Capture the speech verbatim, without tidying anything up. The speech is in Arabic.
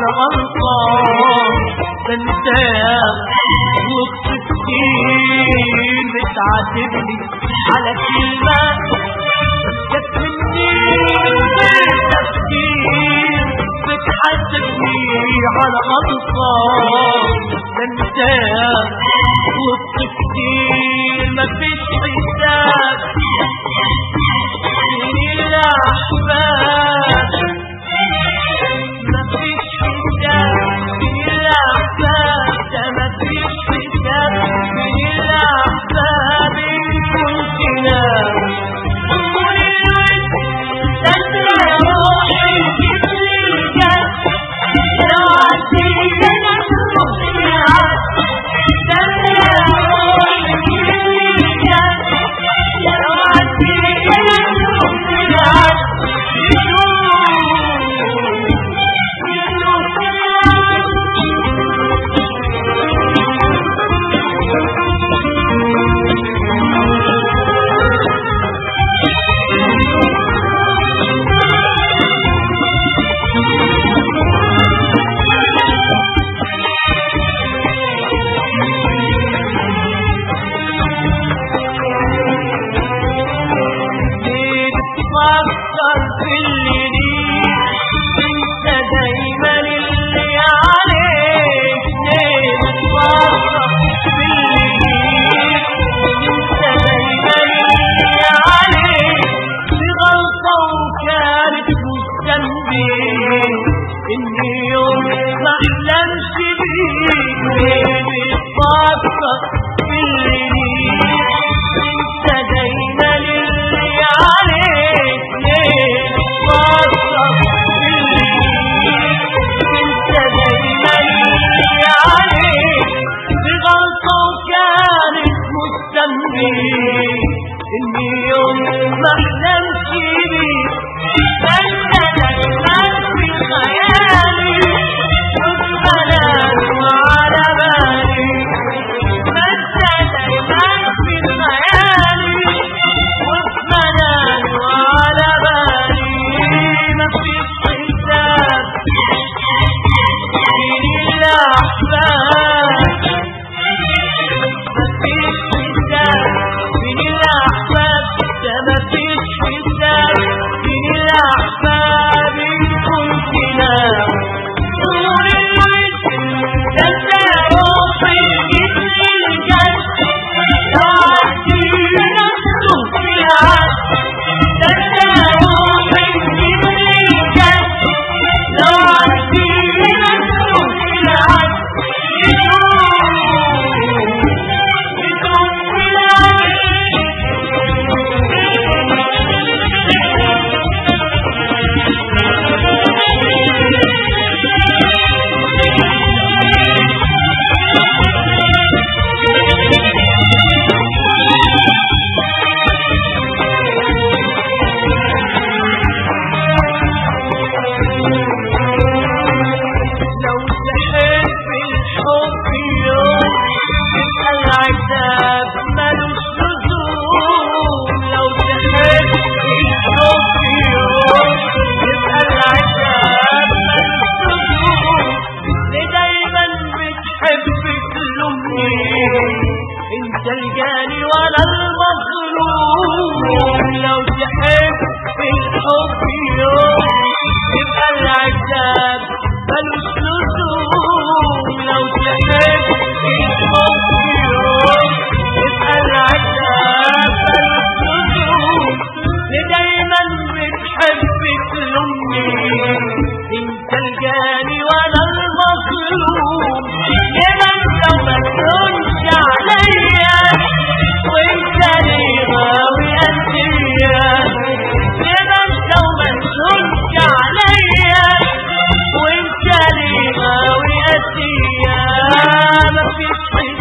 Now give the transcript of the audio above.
على غلطان ده انت وقت كتير بتعاتبني على كلمة جت مني بالتفكير بتحاسبني على غلطان ده انت وقت كتير مفيش حساب من الأحباب مفيش حساب من الأحباب ده مفيش حساب من الأحباب كنتنا طول الوقت تسرى روحي جبلي الجد لو عديت أنا تروحي عد تسرى روحي جبلي الجد لو عديت أنا تروحي عد فكر في اللي ليك انت دايما اللي عليك ليه بتفكر في اللي ليك انت دايما اللي عليك في غلطة وكانت مش ذنبي اني يوم ما احلمش بيك ليه بتفكر في اللي ليك انت دايما اللي عليك ليه بتفكر في اللي ليك انت دايما اللي عليك في غلطة وكانت مش ذنبي اني يوم ما احلمش بيك انت دايما في خيالي وفي وعلى بالي انت دايما في خيالي وفي وعلى بالي مفيش حساب من الأحباب مفيش حساب من الأحباب ده مفيش حساب من الأحباب كنتنا طول الوقت ده انت روحي جبلي الجد لو عدينا تروحي العد ده انت روحي جبلي الجد لو عدينا تروحي العد تروحي العد لو تحب الحب يوم يبقى العتاب ملوش لزوم لو تحب الحب يوم يبقى العتاب ملوش لزوم ليه دايما بتحب تلومني انت الجاني ولا المظلوم لو تحب الحب يوم يبقى العتاب ملوش لزوم لو تحب الحب يوم يبقى العتاب ملوش لزوم ليه دايما بتحب تلومني انت الجاني ولا المظلوم ليه لو ما تكونش عليا وانت ليه غاوي قديا ليه لو ما تكونش عليا وانت ليه غاوي قديا مفيش